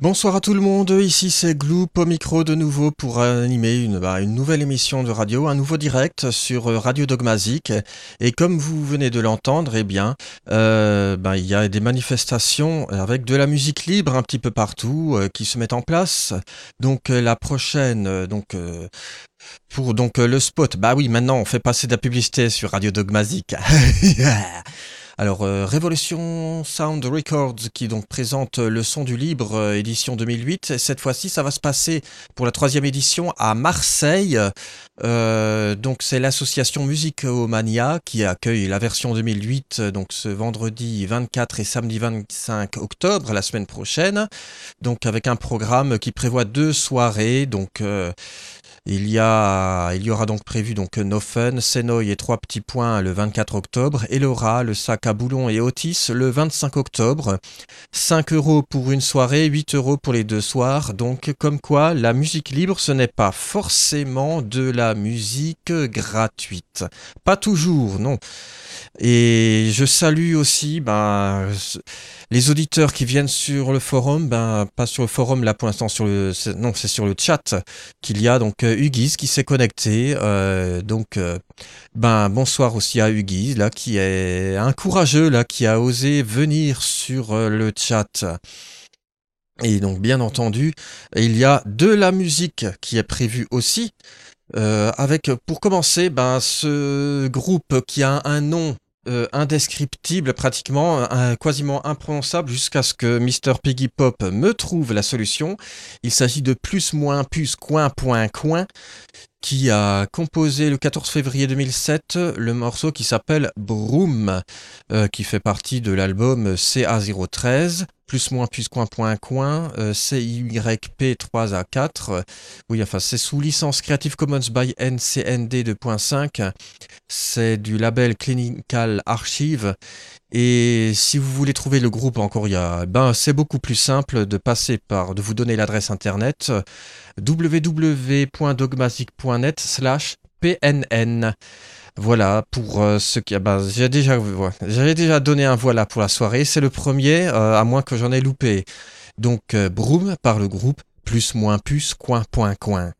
Bonsoir à tout le monde, ici c'est Gloop au micro de nouveau pour animer une nouvelle émission de radio, un nouveau direct sur Radio Dogmazic. Et comme vous venez de l'entendre, il y a des manifestations avec de la musique libre un petit peu partout qui se mettent en place. Donc la prochaine, pour le spot, bah oui, maintenant on fait passer de la publicité sur Radio Dogmazic. Alors, Revolution Sound Records qui donc présente le son du libre édition 2008. Cette fois-ci, ça va se passer pour la troisième édition à Marseille. Donc c'est l'association Musicomania qui accueille la version 2008 donc ce vendredi 24 et samedi 25 octobre, la semaine prochaine. Donc avec un programme qui prévoit deux soirées. Il y aura donc prévu No Fun, Senoy et Trois Petits Points le 24 octobre, et Laura, le sac à boulons et Otis le 25 octobre. 5 € pour une soirée, 8 € pour les deux soirs. Donc comme quoi, la musique libre, ce n'est pas forcément de la musique gratuite. Pas toujours, non. Et je salue aussi les auditeurs qui viennent sur le forum, pas sur le forum là pour l'instant, c'est sur le chat qu'il y a donc Huggies qui s'est connecté. Bonsoir aussi à Huggies là qui est un courageux là qui a osé venir sur le chat. Et donc bien entendu, il y a de la musique qui est prévue aussi. Avec pour commencer, ce groupe qui a un nom indescriptible, pratiquement quasiment imprononçable, jusqu'à ce que Mr Piggy Pop me trouve la solution. Il s'agit de Plus Moins Plus Coin Point Coin, qui a composé le 14 février 2007 le morceau qui s'appelle Broom, qui fait partie de l'album CA013, plus moins plus coin point coin, CYP 3A4. Oui, enfin, c'est sous licence Creative Commons by NCND 2.5. C'est du label Clinical Archive. Et si vous voulez trouver le groupe encore, c'est beaucoup plus simple de vous donner l'adresse internet www.dogmatic.net/pnn. Voilà pour ce qui j'avais déjà donné un voilà pour la soirée, c'est le premier à moins que j'en ai loupé. Donc Broom par le groupe plus moins plus coin point coin.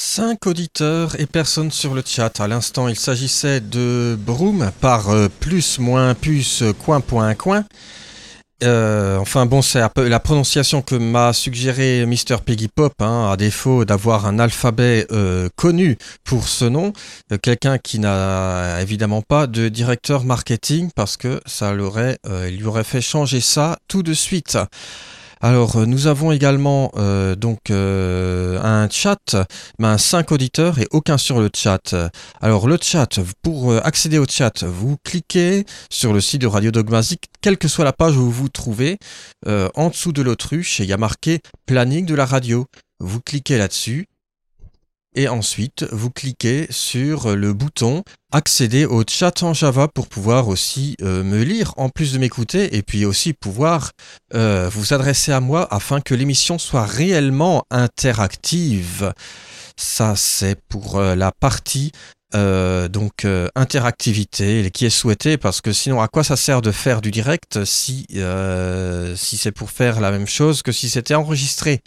5 auditeurs et personne sur le chat. À l'instant, il s'agissait de Broom par plus moins puce coin point coin. Enfin bon, c'est un peu la prononciation que m'a suggéré Mr. Piggy Pop, hein, à défaut d'avoir un alphabet connu pour ce nom. Quelqu'un qui n'a évidemment pas de directeur marketing parce que il lui aurait fait changer ça tout de suite. Alors, nous avons également un chat, 5 auditeurs et aucun sur le chat. Alors, le chat, pour accéder au chat, vous cliquez sur le site de Radio Dogmazic, quelle que soit la page où vous vous trouvez, en dessous de l'autruche, il y a marqué planning de la radio. Vous cliquez là-dessus. Et ensuite, vous cliquez sur le bouton accéder au chat en Java pour pouvoir aussi me lire en plus de m'écouter et puis aussi pouvoir vous adresser à moi afin que l'émission soit réellement interactive. Ça, c'est pour la partie interactivité qui est souhaitée, parce que sinon à quoi ça sert de faire du direct si c'est pour faire la même chose que si c'était enregistré.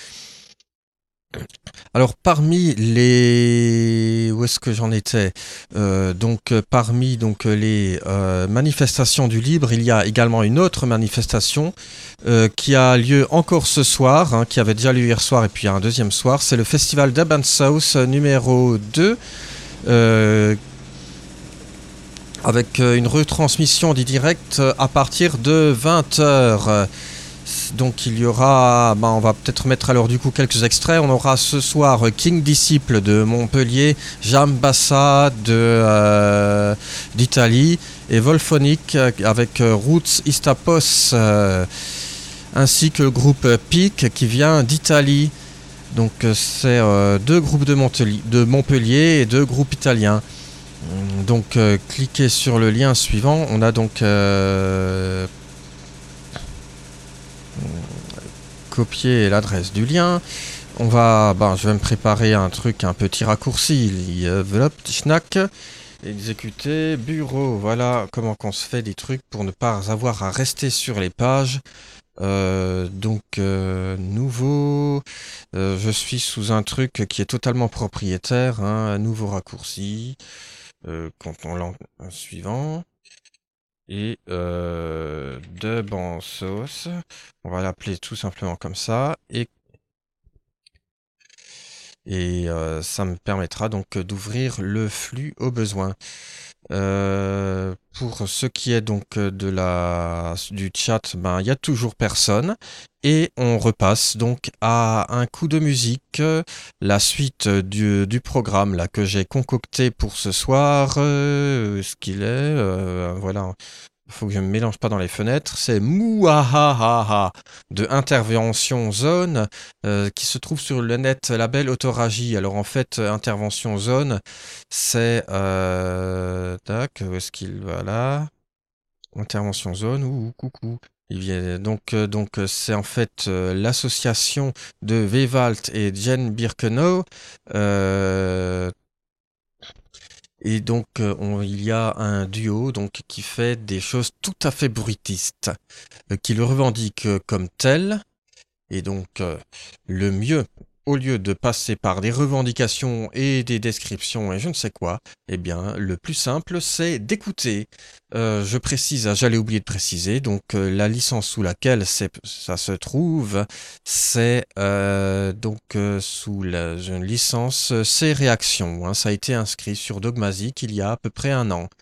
Alors parmi les... Où est-ce que j'en étais parmi les manifestations du libre, il y a également une autre manifestation qui a lieu encore ce soir, hein, qui avait déjà lieu hier soir et puis un deuxième soir. C'est le festival Dub and South numéro 2 avec une retransmission du direct à partir de 20h. Donc il y aura, on va peut-être mettre alors du coup quelques extraits. On aura ce soir King Disciple de Montpellier, Jambassa d'Italie et Volphonic avec Roots Istapos, ainsi que le groupe Peak qui vient d'Italie. Donc c'est deux groupes de Montpellier et deux groupes italiens. Donc cliquez sur le lien suivant. On a donc copier l'adresse du lien. On va, je vais me préparer un petit raccourci. Schnack, exécuter, bureau. Voilà comment qu'on se fait des trucs pour ne pas avoir à rester sur les pages. Nouveau. Je suis sous un truc qui est totalement propriétaire. Un nouveau raccourci. Quand on lance un suivant. Et Dub en sauce, on va l'appeler tout simplement comme ça, et ça me permettra donc d'ouvrir le flux au besoin. Pour ce qui est donc du chat, il n'y a toujours personne et on repasse donc à un coup de musique, la suite du programme là que j'ai concocté pour ce soir. Ce qu'il est, voilà. Il faut que je ne me mélange pas dans les fenêtres. C'est Mouahaha de Intervention Zone qui se trouve sur le net label Autoragie. Alors en fait, Intervention Zone, c'est... tac, où est-ce qu'il va là? Intervention Zone, coucou. Il vient, donc c'est en fait l'association de Wewald et Jen Birkenau. Et donc, il y a un duo qui fait des choses tout à fait bruitistes, qui le revendique comme tel. Et donc, le mieux, au lieu de passer par des revendications et des descriptions et je ne sais quoi, eh bien, le plus simple, c'est d'écouter. Je précise, j'allais oublier de préciser, donc la licence sous laquelle ça se trouve, c'est sous une licence C-Réaction. Hein, ça a été inscrit sur Dogmazic il y a à peu près un an.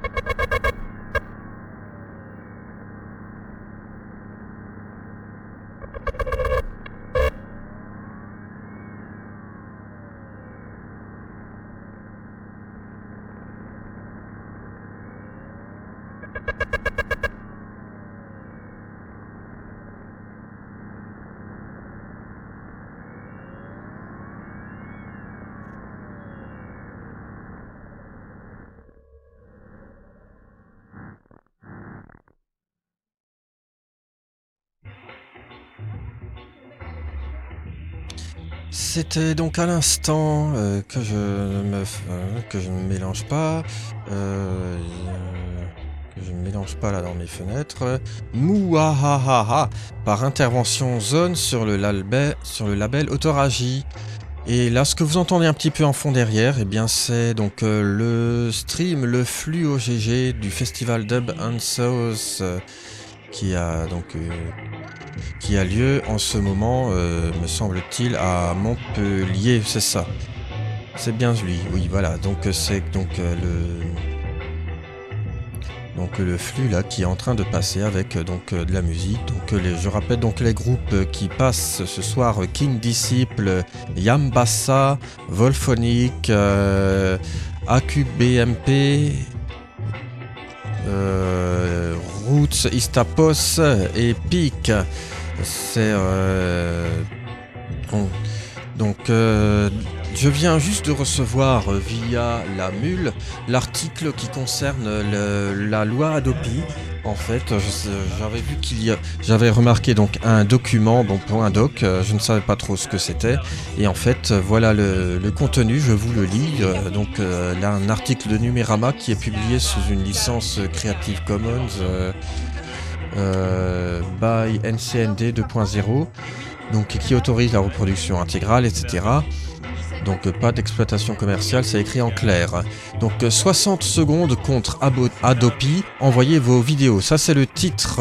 C'était donc à l'instant que je ne mélange pas, euh, que je ne mélange pas là dans mes fenêtres. Mouahaha par Intervention Zone sur le label Autoragie. Et là, ce que vous entendez un petit peu en fond derrière, eh bien, c'est donc le stream, le flux OGG du festival Dub and South qui a lieu en ce moment, me semble-t-il, à Montpellier, c'est ça. C'est bien lui, oui, voilà. Donc c'est le flux là qui est en train de passer avec de la musique. Donc je rappelle donc les groupes qui passent ce soir: King Disciple, Yambassa, Volphonic, AQBMP, Roots, Istapos et Peak. C'est je viens juste de recevoir via la mule l'article qui concerne la loi Hadopi. En fait, j'avais remarqué donc un document, un doc, je ne savais pas trop ce que c'était. Et en fait, voilà le contenu, je vous le lis. Là, un article de Numérama qui est publié sous une licence Creative Commons by NCND 2.0, donc qui autorise la reproduction intégrale, etc. Donc pas d'exploitation commerciale, c'est écrit en clair. Donc 60 secondes contre Hadopi, envoyez vos vidéos. Ça c'est le titre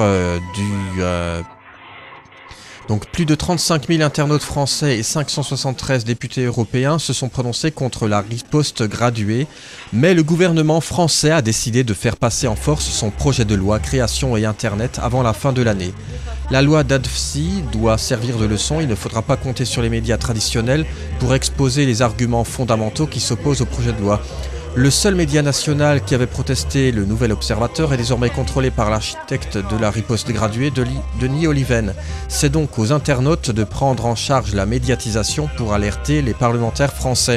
Donc plus de 35 000 internautes français et 573 députés européens se sont prononcés contre la riposte graduée, mais le gouvernement français a décidé de faire passer en force son projet de loi création et internet avant la fin de l'année. La loi d'Adfsi doit servir de leçon, il ne faudra pas compter sur les médias traditionnels pour exposer les arguments fondamentaux qui s'opposent au projet de loi. Le seul média national qui avait protesté, le Nouvel Observateur, est désormais contrôlé par l'architecte de la riposte graduée, Denis Oliven. C'est donc aux internautes de prendre en charge la médiatisation pour alerter les parlementaires français.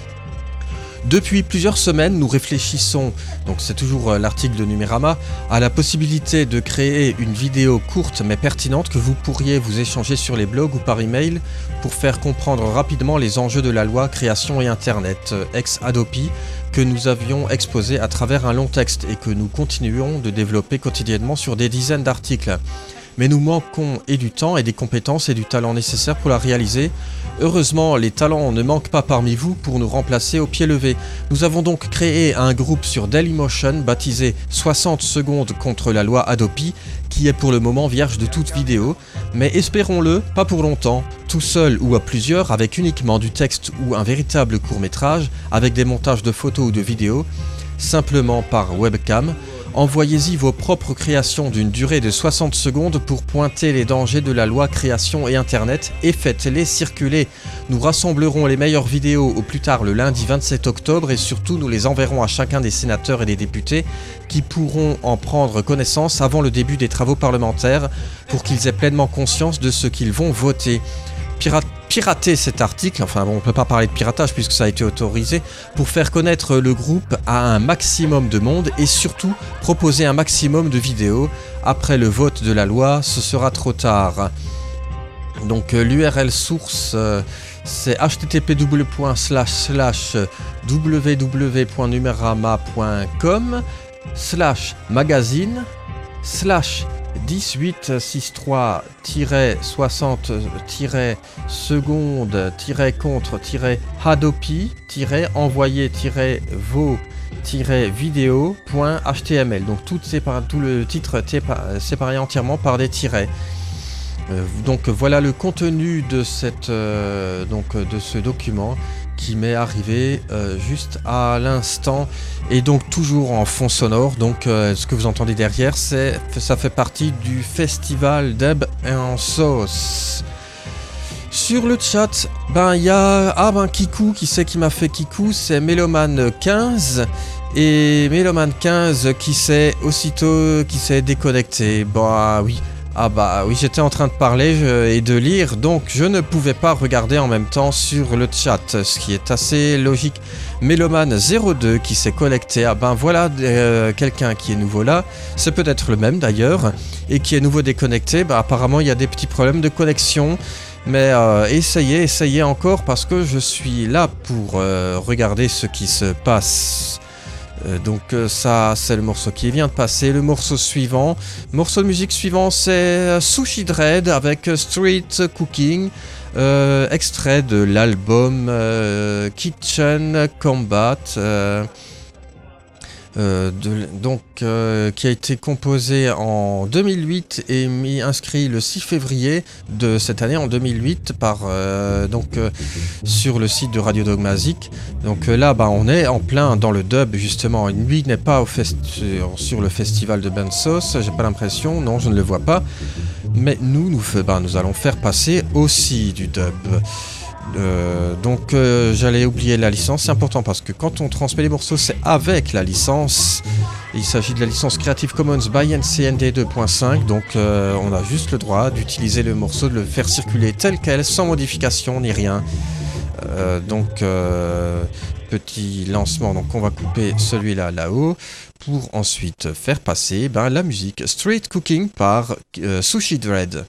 Depuis plusieurs semaines, nous réfléchissons, donc c'est toujours l'article de Numérama, à la possibilité de créer une vidéo courte mais pertinente que vous pourriez vous échanger sur les blogs ou par email pour faire comprendre rapidement les enjeux de la loi création et internet, ex-Hadopi, que nous avions exposé à travers un long texte et que nous continuons de développer quotidiennement sur des dizaines d'articles. Mais nous manquons et du temps et des compétences et du talent nécessaires pour la réaliser. Heureusement, les talents ne manquent pas parmi vous pour nous remplacer au pied levé. Nous avons donc créé un groupe sur Dailymotion baptisé 60 secondes contre la loi Hadopi, qui est pour le moment vierge de toute vidéo, mais espérons-le, pas pour longtemps, tout seul ou à plusieurs, avec uniquement du texte ou un véritable court-métrage, avec des montages de photos ou de vidéos, simplement par webcam. Envoyez-y vos propres créations d'une durée de 60 secondes pour pointer les dangers de la loi création et internet et faites-les circuler. Nous rassemblerons les meilleures vidéos au plus tard le lundi 27 octobre et surtout nous les enverrons à chacun des sénateurs et des députés qui pourront en prendre connaissance avant le début des travaux parlementaires pour qu'ils aient pleinement conscience de ce qu'ils vont voter. Pirater cet article, on ne peut pas parler de piratage puisque ça a été autorisé, pour faire connaître le groupe à un maximum de monde et surtout proposer un maximum de vidéos. Après le vote de la loi, ce sera trop tard. Donc l'URL source c'est http://www.numérama.com/1863-contre-hadopi-vo-vidéo.html. Donc tout le titre est séparé entièrement par des tirets. Donc voilà le contenu de ce document qui m'est arrivé juste à l'instant, et donc toujours en fond sonore. Donc ce que vous entendez derrière, ça fait partie du festival Dub en sauce. Sur le chat, il y a Kikou, qui c'est qui m'a fait Kikou, c'est Meloman15, et Meloman15 qui s'est déconnecté. Oui. Oui, j'étais en train de parler et de lire, donc je ne pouvais pas regarder en même temps sur le chat, ce qui est assez logique. Meloman02 qui s'est connecté, voilà quelqu'un qui est nouveau là, c'est peut-être le même d'ailleurs, et qui est nouveau déconnecté. Apparemment il y a des petits problèmes de connexion, mais essayez encore, parce que je suis là pour regarder ce qui se passe. Ça, c'est le morceau qui vient de passer. Le morceau de musique suivant, c'est Sushi Dread avec Street Cooking, extrait de l'album Kitchen Combat, qui a été composé en 2008 et inscrit le 6 février de cette année, en 2008, sur le site de Radio Dogmazic. Donc là, on est en plein dans le dub, justement. Lui n'est pas sur le festival de Bensos, j'ai pas l'impression, non, je ne le vois pas. Mais nous allons faire passer aussi du dub. J'allais oublier la licence, c'est important parce que quand on transmet les morceaux, c'est avec la licence. Il s'agit de la licence Creative Commons by NCND 2.5, donc on a juste le droit d'utiliser le morceau, de le faire circuler tel quel, sans modification ni rien. Petit lancement, donc on va couper celui-là là-haut pour ensuite faire passer la musique Street Cooking par Sushi Dread.